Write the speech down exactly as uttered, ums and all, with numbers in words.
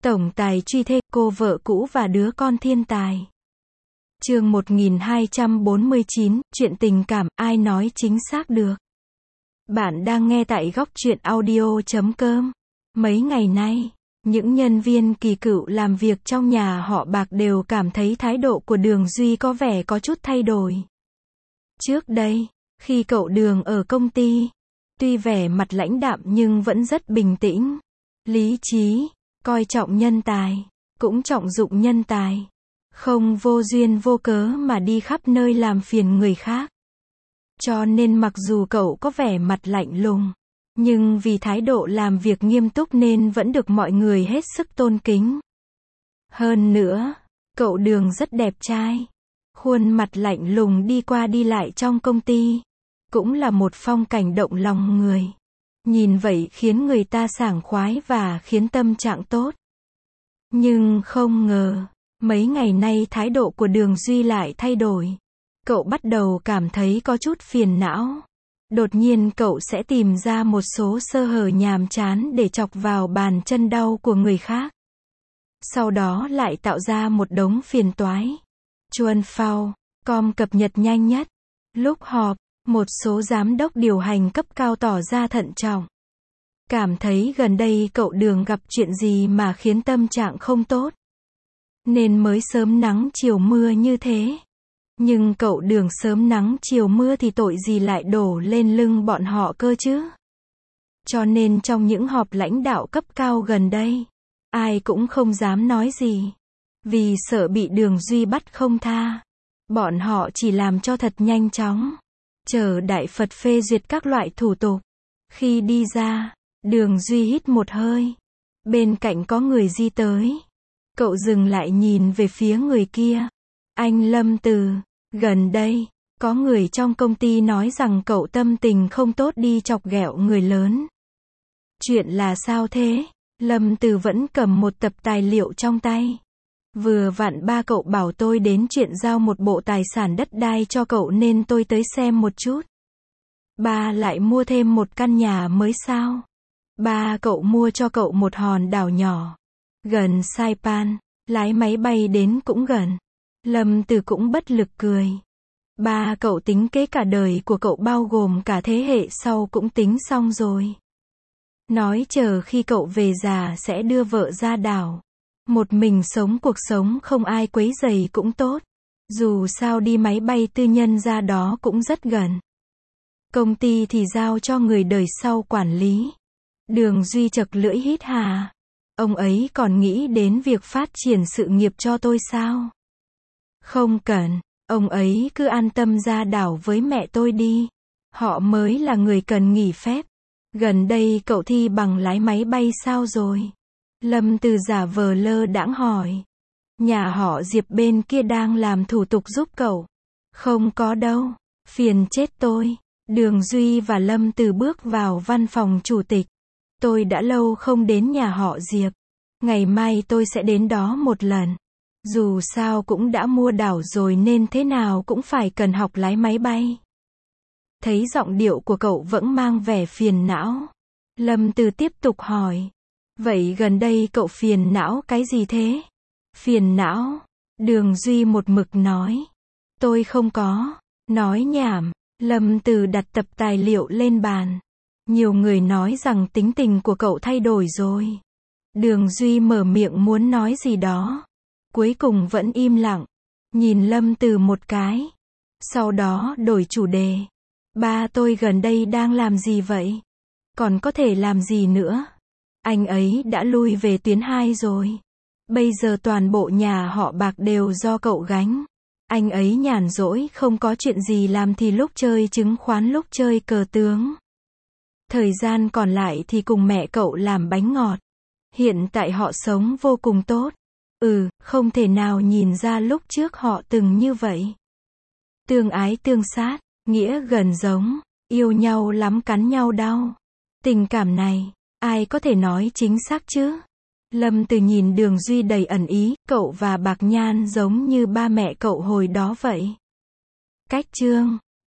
Tổng tài truy thê, cô vợ cũ và đứa con thiên tài. Chương một nghìn hai trăm bốn mươi chín, chuyện tình cảm, ai nói chính xác được. Bạn đang nghe tại góc truyện audio chấm com. Mấy ngày nay, những nhân viên kỳ cựu làm việc trong nhà họ Bạc đều cảm thấy thái độ của Đường Duy có vẻ có chút thay đổi. Trước đây, khi cậu Đường ở công ty, tuy vẻ mặt lãnh đạm nhưng vẫn rất bình tĩnh, lý trí, coi trọng nhân tài, cũng trọng dụng nhân tài, không vô duyên vô cớ mà đi khắp nơi làm phiền người khác. Cho nên mặc dù cậu có vẻ mặt lạnh lùng, nhưng vì thái độ làm việc nghiêm túc nên vẫn được mọi người hết sức tôn kính. Hơn nữa, cậu Đường rất đẹp trai, khuôn mặt lạnh lùng đi qua đi lại trong công ty, cũng là một phong cảnh động lòng người. Nhìn vậy khiến người ta sảng khoái và khiến tâm trạng tốt. Nhưng không ngờ, mấy ngày nay thái độ của Đường Duy lại thay đổi. Cậu bắt đầu cảm thấy có chút phiền não. Đột nhiên cậu sẽ tìm ra một số sơ hở nhàm chán để chọc vào bàn chân đau của người khác. Sau đó lại tạo ra một đống phiền toái. Chuan Phao, com cập nhật nhanh nhất. Lúc họp, một số giám đốc điều hành cấp cao tỏ ra thận trọng. Cảm thấy gần đây cậu Đường gặp chuyện gì mà khiến tâm trạng không tốt, nên mới sớm nắng chiều mưa như thế. Nhưng cậu Đường sớm nắng chiều mưa thì tội gì lại đổ lên lưng bọn họ cơ chứ. Cho nên trong những họp lãnh đạo cấp cao gần đây, ai cũng không dám nói gì, vì sợ bị Đường Duy bắt không tha. Bọn họ chỉ làm cho thật nhanh chóng, chờ Đại Phật phê duyệt các loại thủ tục. Khi đi ra, Đường Duy hít một hơi. Bên cạnh có người di tới. Cậu dừng lại nhìn về phía người kia. Anh Lâm Từ, gần đây, có người trong công ty nói rằng cậu tâm tình không tốt đi chọc ghẹo người lớn. Chuyện là sao thế? Lâm Từ vẫn cầm một tập tài liệu trong tay. Vừa vặn ba cậu bảo tôi đến chuyện giao một bộ tài sản đất đai cho cậu nên tôi tới xem một chút. Ba lại mua thêm một căn nhà mới sao? Ba cậu mua cho cậu một hòn đảo nhỏ, gần Saipan, lái máy bay đến cũng gần. Lâm Từ cũng bất lực cười. Ba cậu tính kế cả đời của cậu bao gồm cả thế hệ sau cũng tính xong rồi. Nói chờ khi cậu về già sẽ đưa vợ ra đảo. Một mình sống cuộc sống không ai quấy rầy cũng tốt. Dù sao đi máy bay tư nhân ra đó cũng rất gần. Công ty thì giao cho người đời sau quản lý. Đường Duy chật lưỡi hít hà. Ông ấy còn nghĩ đến việc phát triển sự nghiệp cho tôi sao? Không cần, ông ấy cứ an tâm ra đảo với mẹ tôi đi. Họ mới là người cần nghỉ phép. Gần đây cậu thi bằng lái máy bay sao rồi? Lâm Từ giả vờ lơ đãng hỏi. Nhà họ Diệp bên kia đang làm thủ tục giúp cậu. Không có đâu, phiền chết tôi. Đường Duy và Lâm Từ bước vào văn phòng chủ tịch. Tôi đã lâu không đến nhà họ Diệp. Ngày mai tôi sẽ đến đó một lần. Dù sao cũng đã mua đảo rồi nên thế nào cũng phải cần học lái máy bay. Thấy giọng điệu của cậu vẫn mang vẻ phiền não. Lâm Từ tiếp tục hỏi. Vậy gần đây cậu phiền não cái gì thế? Phiền não? Đường Duy một mực nói. Tôi không có. Nói nhảm. Lâm Từ đặt tập tài liệu lên bàn. Nhiều người nói rằng tính tình của cậu thay đổi rồi. Đường Duy mở miệng muốn nói gì đó. Cuối cùng vẫn im lặng. Nhìn Lâm Từ một cái. Sau đó đổi chủ đề. Ba tôi gần đây đang làm gì vậy? Còn có thể làm gì nữa? Anh ấy đã lui về tuyến hai rồi. Bây giờ toàn bộ nhà họ Bạc đều do cậu gánh. Anh ấy nhàn rỗi không có chuyện gì làm thì lúc chơi chứng khoán lúc chơi cờ tướng. Thời gian còn lại thì cùng mẹ cậu làm bánh ngọt. Hiện tại họ sống vô cùng tốt. Ừ, không thể nào nhìn ra lúc trước họ từng như vậy. Tương ái tương sát, nghĩa gần giống, yêu nhau lắm cắn nhau đau. Tình cảm này, ai có thể nói chính xác chứ? Lâm Từ nhìn Đường Duy đầy ẩn ý, cậu và Bạc Nhan giống như ba mẹ cậu hồi đó vậy. Cách chương